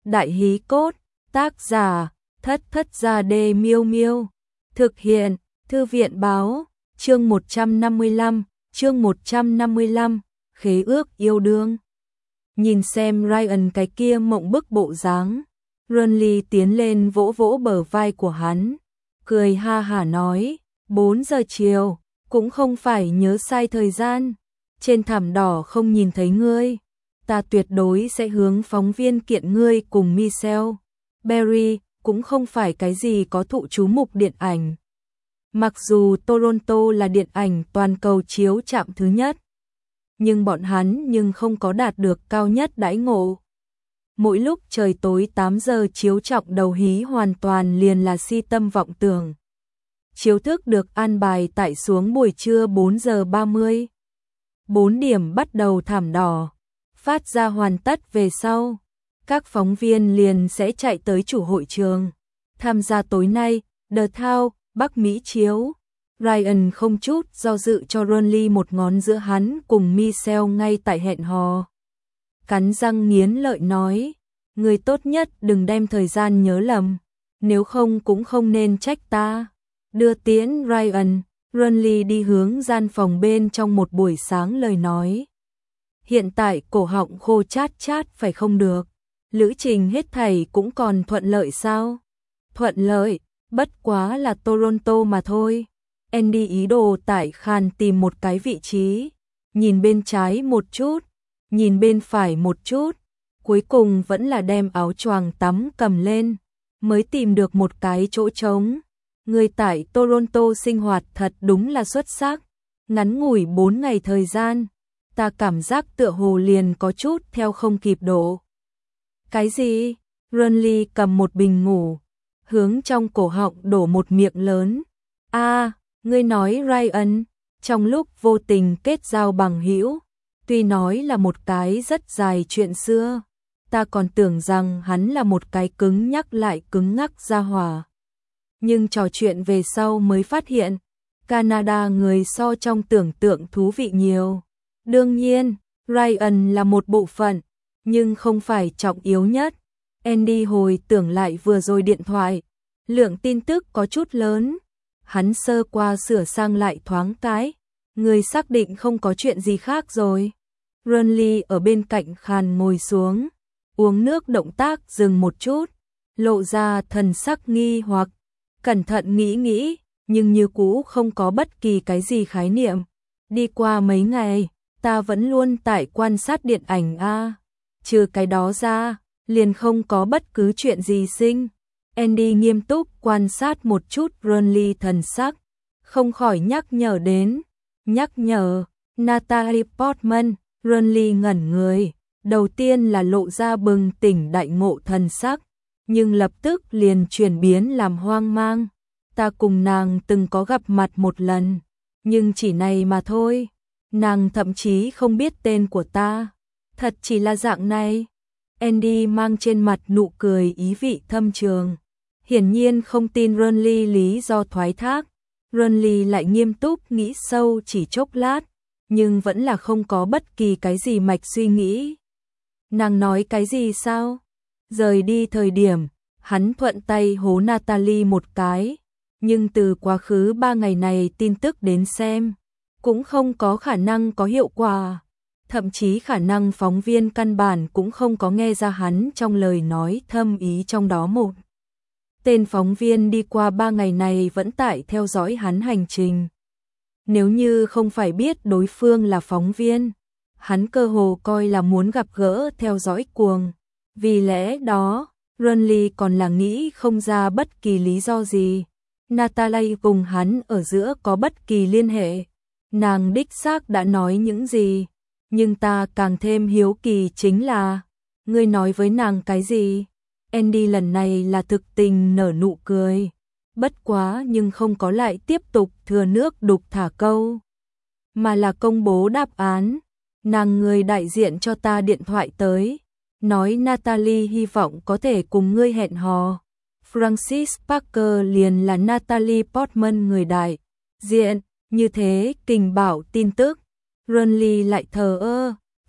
Đại hí cốt, tác giả, Thất Thất Gia Đê Miêu Miêu. Thực hiện, Thư viện báo, chương 155, khế ước yêu đương. Nhìn xem Ryan cái kia mộng bức bộ dáng, Renly tiến lên vỗ vỗ bờ vai của hắn, cười ha hả nói, 4 giờ chiều, cũng không phải nhớ sai thời gian, trên thảm đỏ không nhìn thấy ngươi, ta tuyệt đối sẽ hướng phóng viên kiện ngươi cùng Michelle Berry, cũng không phải cái gì có thụ chú mục điện ảnh. Mặc dù Toronto là điện ảnh toàn cầu chiếu chạm thứ nhất, nhưng bọn hắn không có đạt được cao nhất đãi ngộ. Mỗi lúc trời tối 8 giờ chiếu trọng đầu hí hoàn toàn liền là si tâm vọng tưởng. Chiếu thức được an bài tại xuống buổi trưa 4 giờ 30. 4 điểm bắt đầu thảm đỏ, phát ra hoàn tất về sau. Các phóng viên liền sẽ chạy tới chủ hội trường, tham gia tối nay, The Thao, Bắc Mỹ chiếu. Ryan không chút do dự cho Renly một ngón giữa hắn cùng Michelle ngay tại hẹn hò. Cắn răng nghiến lợi nói, người tốt nhất đừng đem thời gian nhớ lầm, nếu không cũng không nên trách ta. Đưa tiễn Ryan, Renly đi hướng gian phòng bên trong một buổi sáng lời nói. Hiện tại cổ họng khô chát chát phải không được, lữ trình hết thảy cũng còn thuận lợi sao? Thuận lợi, bất quá là Toronto mà thôi. Andy ý đồ tại Khan tìm một cái vị trí, nhìn bên trái một chút, nhìn bên phải một chút, cuối cùng vẫn là đem áo choàng tắm cầm lên, mới tìm được một cái chỗ trống. Người tại Toronto sinh hoạt thật đúng là xuất sắc, ngắn ngủi 4 ngày thời gian, ta cảm giác tựa hồ liền có chút theo không kịp độ. Cái gì? Renly cầm một bình ngủ, hướng trong cổ họng đổ một miệng lớn. Ngươi nói Ryan, trong lúc vô tình kết giao bằng hữu, tuy nói là một cái rất dài chuyện xưa, ta còn tưởng rằng hắn là một cái cứng nhắc lại cứng ngắc gia hỏa. Nhưng trò chuyện về sau mới phát hiện, Canada người so trong tưởng tượng thú vị nhiều. Đương nhiên, Ryan là một bộ phận, nhưng không phải trọng yếu nhất. Andy hồi tưởng lại vừa rồi điện thoại, lượng tin tức có chút lớn. Hắn sơ qua sửa sang lại thoáng cái, người xác định không có chuyện gì khác rồi. Renly ở bên cạnh Khan ngồi xuống, uống nước động tác dừng một chút, lộ ra thần sắc nghi hoặc, cẩn thận nghĩ, nhưng như cũ không có bất kỳ cái gì khái niệm. Đi qua mấy ngày, ta vẫn luôn tại quan sát điện ảnh trừ cái đó ra, liền không có bất cứ chuyện gì sinh. Andy nghiêm túc quan sát một chút Renly thần sắc, không khỏi nhắc nhở, Natalie Portman. Renly ngẩn người, đầu tiên là lộ ra bừng tỉnh đại ngộ thần sắc, nhưng lập tức liền chuyển biến làm hoang mang. Ta cùng nàng từng có gặp mặt một lần, nhưng chỉ này mà thôi, nàng thậm chí không biết tên của ta, thật chỉ là dạng này. Andy mang trên mặt nụ cười ý vị thâm trường, hiển nhiên không tin Renly lý do thoái thác. Renly lại nghiêm túc nghĩ sâu chỉ chốc lát, nhưng vẫn là không có bất kỳ cái gì mạch suy nghĩ. Nàng nói cái gì sao? Rời đi thời điểm, hắn thuận tay hố Natalie một cái, nhưng từ quá khứ 3 ngày này tin tức đến xem, cũng không có khả năng có hiệu quả. Thậm chí khả năng phóng viên căn bản cũng không có nghe ra hắn trong lời nói thâm ý trong đó một. Tên phóng viên đi qua 3 ngày này vẫn tại theo dõi hắn hành trình. Nếu như không phải biết đối phương là phóng viên, hắn cơ hồ coi là muốn gặp gỡ theo dõi cuồng. Vì lẽ đó, Renly còn là nghĩ không ra bất kỳ lý do gì. Natalie cùng hắn ở giữa có bất kỳ liên hệ. Nàng đích xác đã nói những gì. Nhưng ta càng thêm hiếu kỳ chính là, ngươi nói với nàng cái gì? Andy lần này là thực tình nở nụ cười, bất quá nhưng không có lại tiếp tục thừa nước đục thả câu, mà là công bố đáp án. Nàng người đại diện cho ta điện thoại tới, nói Natalie hy vọng có thể cùng ngươi hẹn hò. Francis Parker liền là Natalie Portman người đại diện, như thế kình bảo tin tức. Renly lại thờ ơ,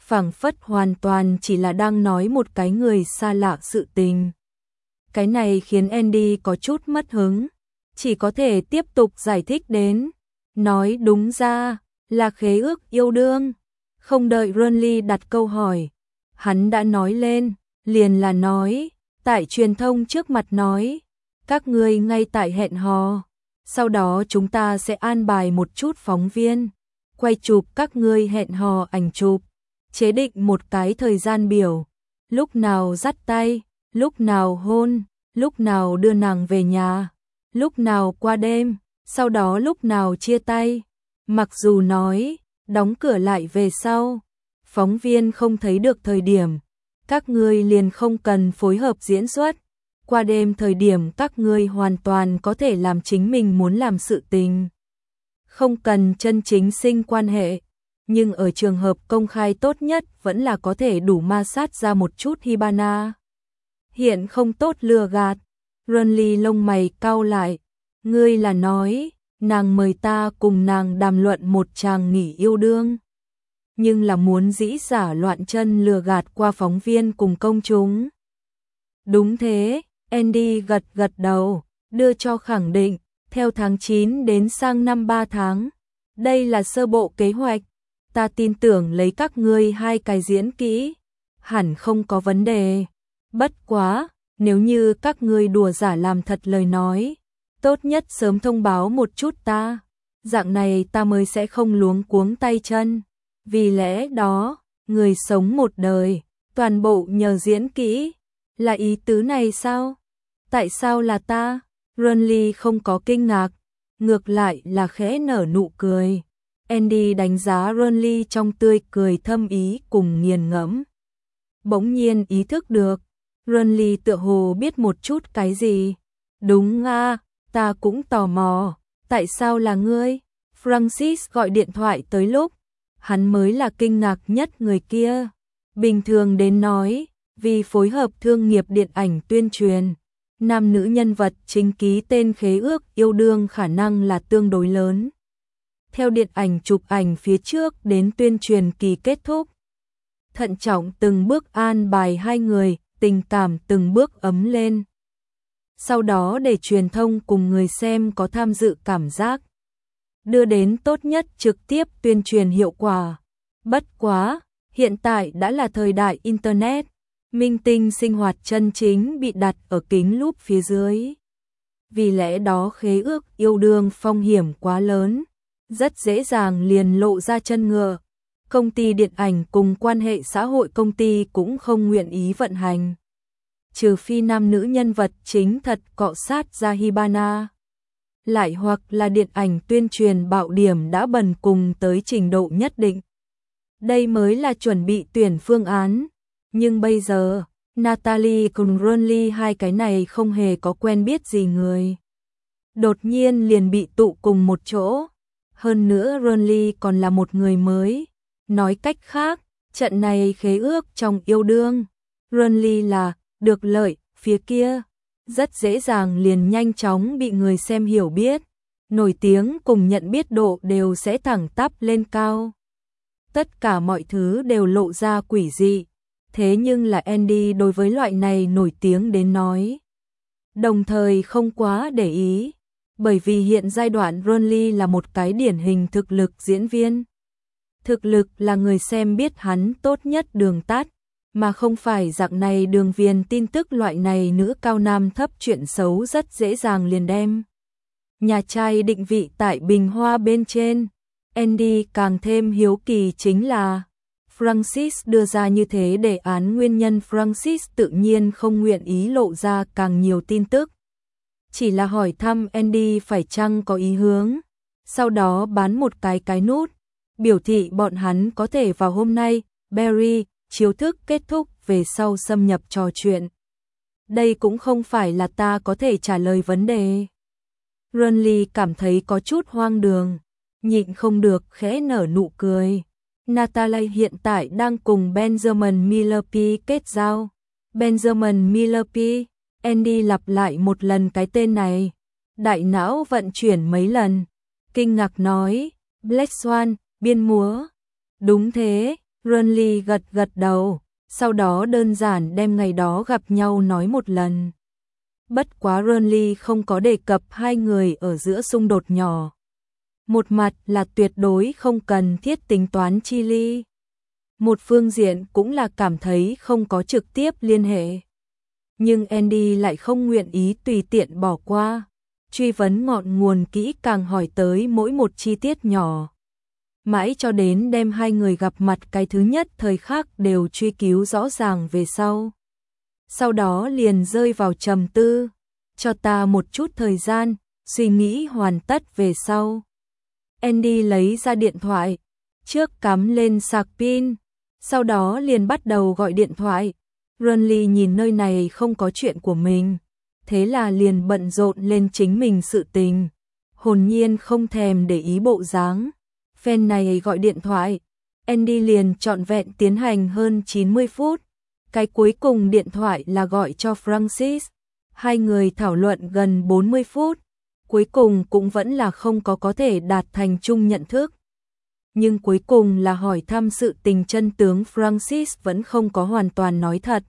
phảng phất hoàn toàn chỉ là đang nói một cái người xa lạ sự tình. Cái này khiến Andy có chút mất hứng, chỉ có thể tiếp tục giải thích đến, nói đúng ra là khế ước yêu đương. Không đợi Renly đặt câu hỏi, hắn đã nói lên, liền là nói, tại truyền thông trước mặt nói, các ngươi ngay tại hẹn hò, sau đó chúng ta sẽ an bài một chút phóng viên, quay chụp các ngươi hẹn hò ảnh chụp, chế định một cái thời gian biểu, lúc nào dắt tay, lúc nào hôn, lúc nào đưa nàng về nhà, lúc nào qua đêm, sau đó lúc nào chia tay. Mặc dù nói, đóng cửa lại về sau, phóng viên không thấy được thời điểm, các ngươi liền không cần phối hợp diễn xuất. Qua đêm thời điểm các ngươi hoàn toàn có thể làm chính mình muốn làm sự tình. Không cần chân chính sinh quan hệ, nhưng ở trường hợp công khai tốt nhất vẫn là có thể đủ ma sát ra một chút Hibana. Hiện không tốt lừa gạt, Renly lông mày cau lại, ngươi là nói, nàng mời ta cùng nàng đàm luận một tràng nghỉ yêu đương. Nhưng là muốn dĩ giả loạn chân lừa gạt qua phóng viên cùng công chúng. Đúng thế, Andy gật gật đầu, đưa cho khẳng định, theo tháng 9 đến sang năm 3 tháng. Đây là sơ bộ kế hoạch, ta tin tưởng lấy các ngươi hai cái diễn kỹ, hẳn không có vấn đề. Bất quá, nếu như các ngươi đùa giả làm thật lời nói, tốt nhất sớm thông báo một chút ta, dạng này ta mới sẽ không luống cuống tay chân. Vì lẽ đó, người sống một đời, toàn bộ nhờ diễn kỹ, là ý tứ này sao? Tại sao là ta? Renly không có kinh ngạc, ngược lại là khẽ nở nụ cười. Andy đánh giá Renly trong tươi cười thâm ý cùng nghiền ngẫm. Bỗng nhiên ý thức được, Renly tựa hồ biết một chút cái gì. Đúng à, ta cũng tò mò, tại sao là ngươi? Francis gọi điện thoại tới lúc, hắn mới là kinh ngạc nhất người kia. Bình thường đến nói, vì phối hợp thương nghiệp điện ảnh tuyên truyền, nam nữ nhân vật chính ký tên khế ước yêu đương khả năng là tương đối lớn. Theo điện ảnh chụp ảnh phía trước đến tuyên truyền kỳ kết thúc, thận trọng từng bước an bài hai người, tình cảm từng bước ấm lên. Sau đó để truyền thông cùng người xem có tham dự cảm giác, đưa đến tốt nhất trực tiếp tuyên truyền hiệu quả. Bất quá, hiện tại đã là thời đại Internet, minh tinh sinh hoạt chân chính bị đặt ở kính lúp phía dưới. Vì lẽ đó khế ước yêu đương phong hiểm quá lớn, rất dễ dàng liền lộ ra chân ngựa. Công ty điện ảnh cùng quan hệ xã hội công ty cũng không nguyện ý vận hành. Trừ phi nam nữ nhân vật chính thật cọ sát ra Hibana. Lại hoặc là điện ảnh tuyên truyền bạo điểm đã bần cùng tới trình độ nhất định. Đây mới là chuẩn bị tuyển phương án. Nhưng bây giờ, Natalie cùng Renly hai cái này không hề có quen biết gì người. Đột nhiên liền bị tụ cùng một chỗ. Hơn nữa Renly còn là một người mới. Nói cách khác, trận này khế ước trong yêu đương. Renly là được lợi, phía kia. Rất dễ dàng liền nhanh chóng bị người xem hiểu biết. Nổi tiếng cùng nhận biết độ đều sẽ thẳng tắp lên cao. Tất cả mọi thứ đều lộ ra quỷ dị. Thế nhưng là Andy đối với loại này nổi tiếng đến nói. Đồng thời không quá để ý. Bởi vì hiện giai đoạn Renly là một cái điển hình thực lực diễn viên. Thực lực là người xem biết hắn tốt nhất đường tắt. Mà không phải dạng này đường viền tin tức loại này nữ cao nam thấp chuyện xấu rất dễ dàng liền đem. Nhà trai định vị tại bình hoa bên trên. Andy càng thêm hiếu kỳ chính là Francis đưa ra như thế đề án nguyên nhân Francis tự nhiên không nguyện ý lộ ra càng nhiều tin tức. Chỉ là hỏi thăm Andy phải chăng có ý hướng. Sau đó bán một cái nút. Biểu thị bọn hắn có thể vào hôm nay, Barry, chiếu thức kết thúc về sau xâm nhập trò chuyện. Đây cũng không phải là ta có thể trả lời vấn đề. Renly cảm thấy có chút hoang đường, nhịn không được khẽ nở nụ cười. Natalie hiện tại đang cùng Benjamin Millepied kết giao. Benjamin Millepied, Andy lặp lại một lần cái tên này. Đại não vận chuyển mấy lần. Kinh ngạc nói, Black Swan, biên múa. Đúng thế, Renly gật gật đầu, sau đó đơn giản đem ngày đó gặp nhau nói một lần. Bất quá Renly không có đề cập hai người ở giữa xung đột nhỏ. Một mặt là tuyệt đối không cần thiết tính toán chi ly. Một phương diện cũng là cảm thấy không có trực tiếp liên hệ. Nhưng Andy lại không nguyện ý tùy tiện bỏ qua. Truy vấn ngọn nguồn kỹ càng hỏi tới mỗi một chi tiết nhỏ. Mãi cho đến đem hai người gặp mặt cái thứ nhất thời khắc đều truy cứu rõ ràng về sau. Sau đó liền rơi vào trầm tư. Cho ta một chút thời gian, suy nghĩ hoàn tất về sau. Andy lấy ra điện thoại, trước cắm lên sạc pin, sau đó liền bắt đầu gọi điện thoại. Renly nhìn nơi này không có chuyện của mình, thế là liền bận rộn lên chính mình sự tình, hồn nhiên không thèm để ý bộ dáng. Fan này gọi điện thoại, Andy liền trọn vẹn tiến hành hơn 90 phút. Cái cuối cùng điện thoại là gọi cho Francis. Hai người thảo luận gần 40 phút, cuối cùng cũng vẫn là không có thể đạt thành chung nhận thức. Nhưng cuối cùng là hỏi thăm sự tình chân tướng, Francis vẫn không có hoàn toàn nói thật.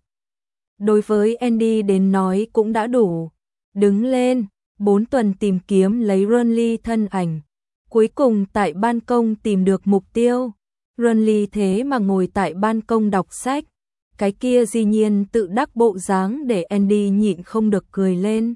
Đối với Andy đến nói cũng đã đủ. Đứng lên, 4 tuần tìm kiếm lấy Renly thân ảnh. Cuối cùng tại ban công tìm được mục tiêu. Renly thế mà ngồi tại ban công đọc sách. Cái kia dĩ nhiên tự đắc bộ dáng để Andy nhịn không được cười lên.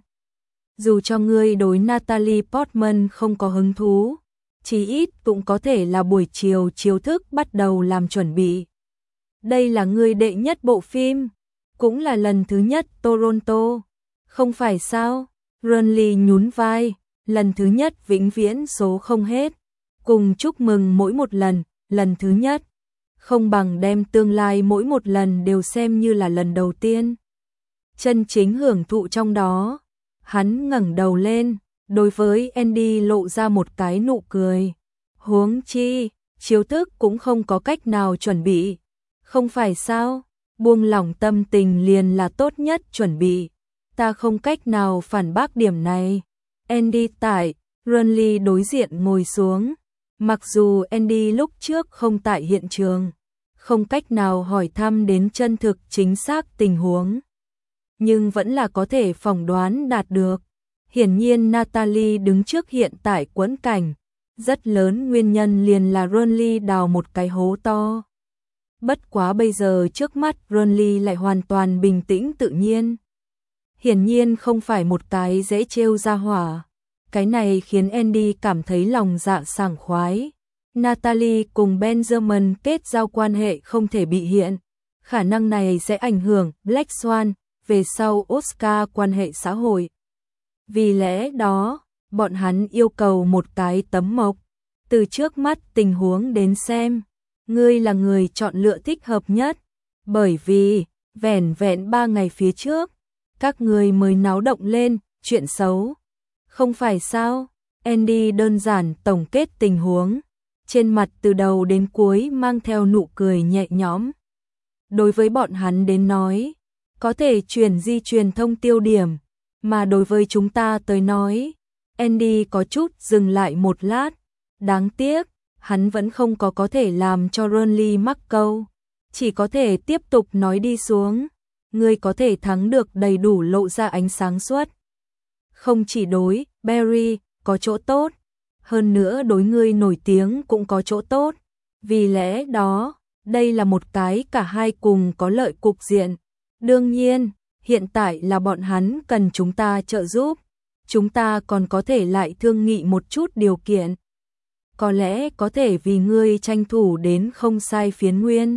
Dù cho ngươi đối Natalie Portman không có hứng thú, chí ít cũng có thể là buổi chiều chiếu thức bắt đầu làm chuẩn bị. Đây là ngươi đệ nhất bộ phim, cũng là lần thứ nhất Toronto, không phải sao? Renly nhún vai, lần thứ nhất vĩnh viễn số không hết, cùng chúc mừng mỗi một lần thứ nhất. Không bằng đem tương lai mỗi một lần đều xem như là lần đầu tiên. Chân chính hưởng thụ trong đó. Hắn ngẩng đầu lên, đối với Andy lộ ra một cái nụ cười. Huống chi, chiếu thức cũng không có cách nào chuẩn bị. Không phải sao, buông lỏng tâm tình liền là tốt nhất chuẩn bị. Ta không cách nào phản bác điểm này. Andy tại, Renly đối diện ngồi xuống. Mặc dù Andy lúc trước không tại hiện trường, không cách nào hỏi thăm đến chân thực chính xác tình huống, nhưng vẫn là có thể phỏng đoán đạt được. Hiển nhiên Natalie đứng trước hiện tại quẫn cảnh, rất lớn nguyên nhân liền là Renly đào một cái hố to. Bất quá bây giờ trước mắt Renly lại hoàn toàn bình tĩnh tự nhiên. Hiển nhiên không phải một cái dễ trêu ra hỏa. Cái này khiến Andy cảm thấy lòng dạ sảng khoái. Natalie cùng Benjamin kết giao quan hệ không thể bị hiện. Khả năng này sẽ ảnh hưởng Black Swan, về sau Oscar quan hệ xã hội. Vì lẽ đó, bọn hắn yêu cầu một cái tấm mộc. Từ trước mắt tình huống đến xem, ngươi là người chọn lựa thích hợp nhất. Bởi vì, vẻn vẹn 3 ngày phía trước, các ngươi mới náo động lên, chuyện xấu. Không phải sao? Andy đơn giản tổng kết tình huống. Trên mặt từ đầu đến cuối mang theo nụ cười nhẹ nhõm. Đối với bọn hắn đến nói, có thể di truyền thông tiêu điểm, mà đối với chúng ta tới nói, Andy có chút dừng lại một lát. Đáng tiếc, hắn vẫn không có thể làm cho Renly mắc câu. Chỉ có thể tiếp tục nói đi xuống. Ngươi có thể thắng được đầy đủ lộ ra ánh sáng suốt. Không chỉ đối Barry có chỗ tốt, hơn nữa đối ngươi nổi tiếng cũng có chỗ tốt. Vì lẽ đó, đây là một cái cả hai cùng có lợi cục diện. Đương nhiên, hiện tại là bọn hắn cần chúng ta trợ giúp. Chúng ta còn có thể lại thương nghị một chút điều kiện. Có lẽ có thể vì ngươi tranh thủ đến không sai phiến nguyên.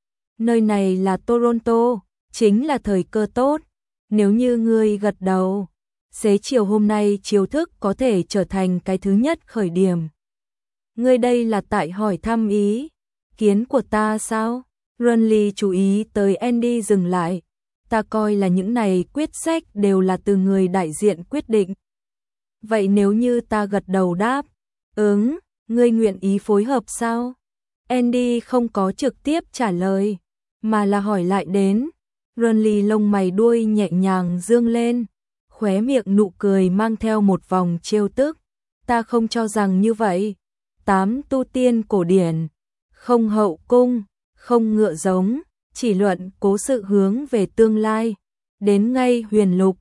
Nơi này là Toronto, chính là thời cơ tốt. Nếu như ngươi gật đầu, xế chiều hôm nay chiếu thức có thể trở thành cái thứ nhất khởi điểm. Ngươi đây là tại hỏi thăm ý kiến của ta sao? Renly chú ý tới Andy dừng lại. Ta coi là những này quyết sách đều là từ người đại diện quyết định. Vậy nếu như ta gật đầu đáp, ngươi nguyện ý phối hợp sao? Andy không có trực tiếp trả lời, mà là hỏi lại đến. Renly lông mày đuôi nhẹ nhàng dương lên, khóe miệng nụ cười mang theo một vòng trêu tức. Ta không cho rằng như vậy. 8 tu tiên cổ điển, không hậu cung, không ngựa giống, chỉ luận cố sự hướng về tương lai. Đến ngay huyền lục,